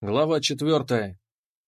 Глава 4.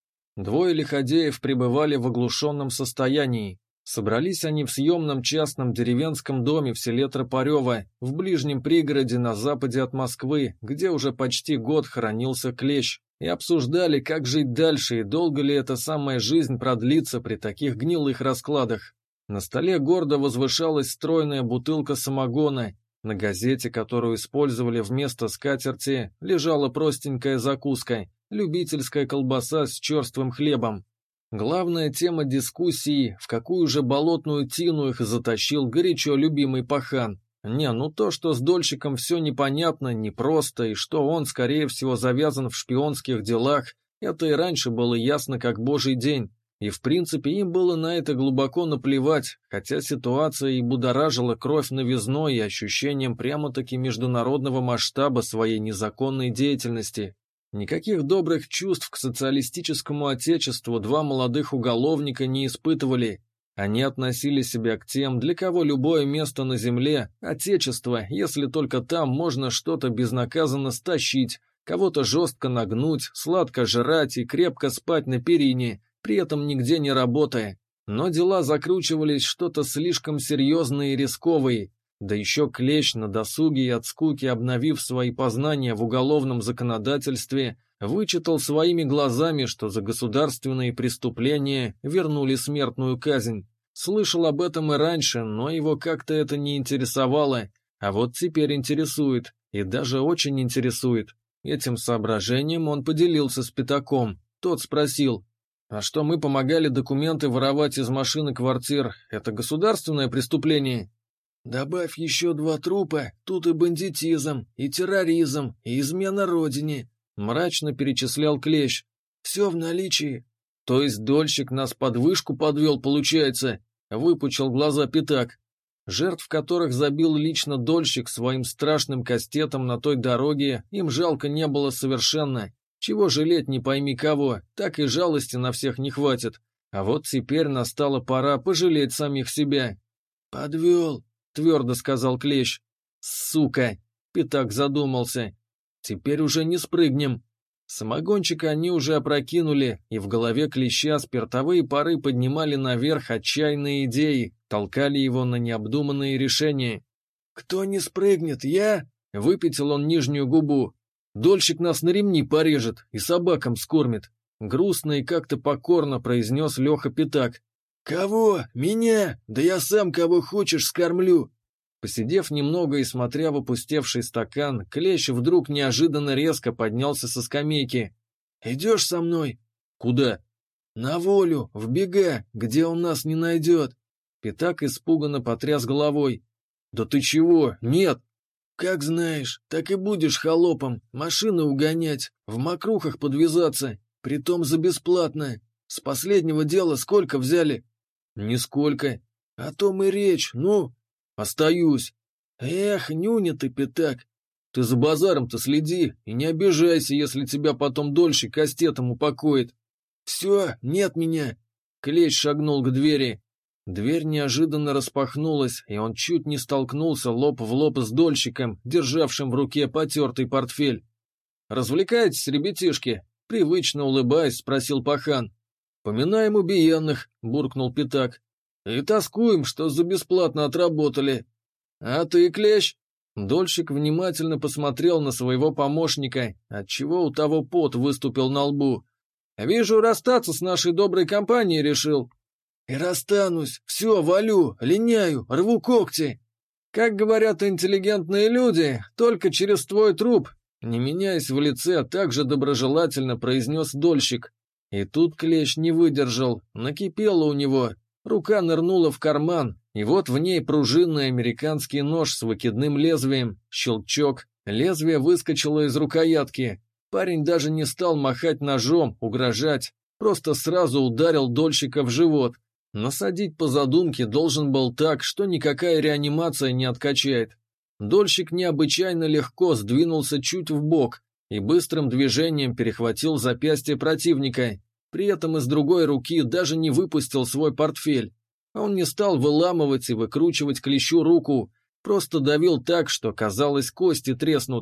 Двое лиходеев пребывали в оглушенном состоянии. Собрались они в съемном частном деревенском доме в селе Тропарево, в ближнем пригороде на западе от Москвы, где уже почти год хоронился Клещ, и обсуждали, как жить дальше и долго ли эта самая жизнь продлится при таких гнилых раскладах. На столе гордо возвышалась стройная бутылка самогона. На газете, которую использовали вместо скатерти, лежала простенькая закуска. Любительская колбаса с черствым хлебом. Главная тема дискуссии, в какую же болотную тину их затащил горячо любимый пахан. То, что с Дольщиком все непонятно, непросто, и что он, скорее всего, завязан в шпионских делах, это и раньше было ясно как божий день. И в принципе им было на это глубоко наплевать, хотя ситуация и будоражила кровь новизной и ощущением прямо-таки международного масштаба своей незаконной деятельности. Никаких добрых чувств к социалистическому отечеству два молодых уголовника не испытывали. Они относили себя к тем, для кого любое место на земле – отечество, если только там можно что-то безнаказанно стащить, кого-то жестко нагнуть, сладко жрать и крепко спать на перине, при этом нигде не работая. Но дела закручивались что-то слишком серьезные и рисковые. Да еще Клещ на досуге и от скуки, обновив свои познания в уголовном законодательстве, вычитал своими глазами, что за государственные преступления вернули смертную казнь. Слышал об этом и раньше, но его как-то это не интересовало, а вот теперь интересует, и даже очень интересует. Этим соображением он поделился с Пятаком. Тот спросил: «А что мы помогали документы воровать из машин и квартир, это государственное преступление?» «Добавь еще 2 трупа, тут и бандитизм, и терроризм, и измена родине», — мрачно перечислял Клещ. «Все в наличии». «То есть Дольщик нас под вышку подвел, получается?» — выпучил глаза Пятак. Жертв, которых забил лично Дольщик своим страшным кастетом на той дороге, им жалко не было совершенно. Чего жалеть не пойми кого, так и жалости на всех не хватит. А вот теперь настала пора пожалеть самих себя. «Подвел», — твердо сказал Клещ. «Сука!» — Пятак задумался. «Теперь уже не спрыгнем». Самогончик они уже опрокинули, и в голове Клеща спиртовые пары поднимали наверх отчаянные идеи, толкали его на необдуманные решения. «Кто не спрыгнет, я?» — выпятил он нижнюю губу. «Дольщик нас на ремни порежет и собакам скормит», — грустно и как-то покорно произнес Леха Пятак. «Кого? Меня? Да я сам кого хочешь скормлю!» Посидев немного и смотря в опустевший стакан, Клещ вдруг неожиданно резко поднялся со скамейки. «Идешь со мной?» «Куда?» «На волю, в бега, где он нас не найдет». Пятак испуганно потряс головой. «Да ты чего? Нет!» «Как знаешь, так и будешь холопом, машины угонять, в мокрухах подвязаться, притом за бесплатно. С последнего дела сколько взяли?» «Нисколько». «О том и речь, ну?» «Остаюсь». «Эх, нюня ты, Пятак». «Ты за базаром-то следи и не обижайся, если тебя потом Дольщик кастетом упокоит». «Все, нет меня». Клещ шагнул к двери. Дверь неожиданно распахнулась, и он чуть не столкнулся лоб в лоб с Дольщиком, державшим в руке потертый портфель. «Развлекаетесь, ребятишки?» — привычно улыбаясь, спросил пахан. «Поминаем убиенных», — буркнул Пятак. «И тоскуем, что за бесплатно отработали». «А ты, Клещ?» Дольщик внимательно посмотрел на своего помощника, отчего у того пот выступил на лбу. «Вижу, расстаться с нашей доброй компанией решил». «И расстанусь, все, валю, линяю, рву когти». «Как говорят интеллигентные люди, только через твой труп», не меняясь в лице, также доброжелательно произнес Дольщик. И тут Клещ не выдержал, накипело у него. Рука нырнула в карман, и вот в ней пружинный американский нож с выкидным лезвием. Щелчок, лезвие выскочило из рукоятки. Парень даже не стал махать ножом, угрожать, просто сразу ударил Дольщика в живот. Насадить по задумке должен был так, что никакая реанимация не откачает. Дольщик необычайно легко сдвинулся чуть вбок и быстрым движением перехватил запястье противника. При этом из другой руки даже не выпустил свой портфель. Он не стал выламывать и выкручивать Клещу руку, просто давил так, что, казалось, кости треснут.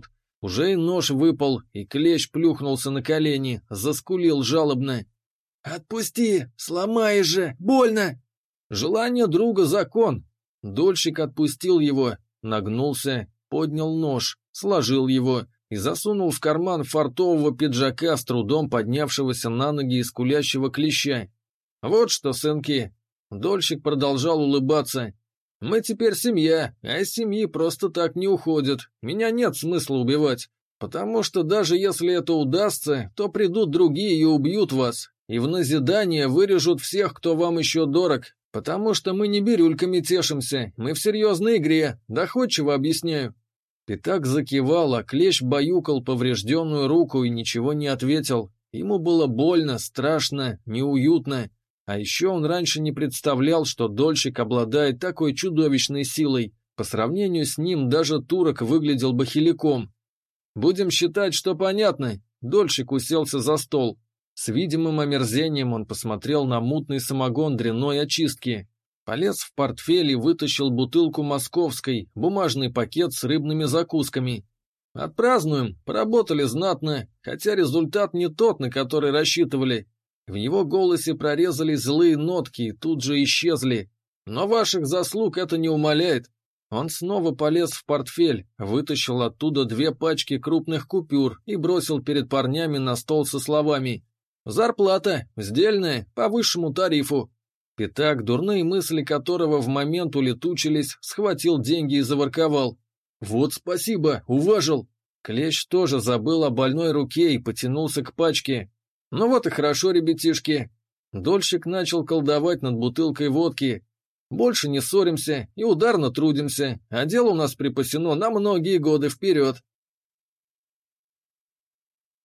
Уже и нож выпал, и клещ плюхнулся на колени, заскулил жалобно. «Отпусти! Сломаешь же! Больно!» Желание друга — закон. Дольщик отпустил его, нагнулся, поднял нож, сложил его и засунул в карман фартового пиджака с трудом поднявшегося на ноги и скулящего клеща. «Вот что, сынки!» Дольщик продолжал улыбаться. «Мы теперь семья, а из семьи просто так не уходят. Меня нет смысла убивать, потому что даже если это удастся, то придут другие и убьют вас, и в назидание вырежут всех, кто вам еще дорог, потому что мы не бирюльками тешимся, мы в серьезной игре, доходчиво объясняю». Пятак закивал, а клещ баюкал поврежденную руку и ничего не ответил. Ему было больно, страшно, неуютно. А еще он раньше не представлял, что дольщик обладает такой чудовищной силой. По сравнению с ним даже турок выглядел бахиляком. «Будем считать, что понятно». Дольщик уселся за стол. С видимым омерзением он посмотрел на мутный самогон дрянной очистки. Полез в портфель и вытащил бутылку московской, бумажный пакет с рыбными закусками. «Отпразднуем, поработали знатно, хотя результат не тот, на который рассчитывали». В его голосе прорезались злые нотки и тут же исчезли. «Но ваших заслуг это не умаляет». Он снова полез в портфель, вытащил оттуда 2 пачки крупных купюр и бросил перед парнями на стол со словами: «Зарплата, сдельная, по высшему тарифу». Пятак, дурные мысли которого в момент улетучились, схватил деньги и заворковал. «Вот спасибо, уважил». Клещ тоже забыл о больной руке и потянулся к пачке. «Ну вот и хорошо, ребятишки». Дольщик начал колдовать над бутылкой водки. «Больше не ссоримся и ударно трудимся, а дело у нас припасено на многие годы вперед.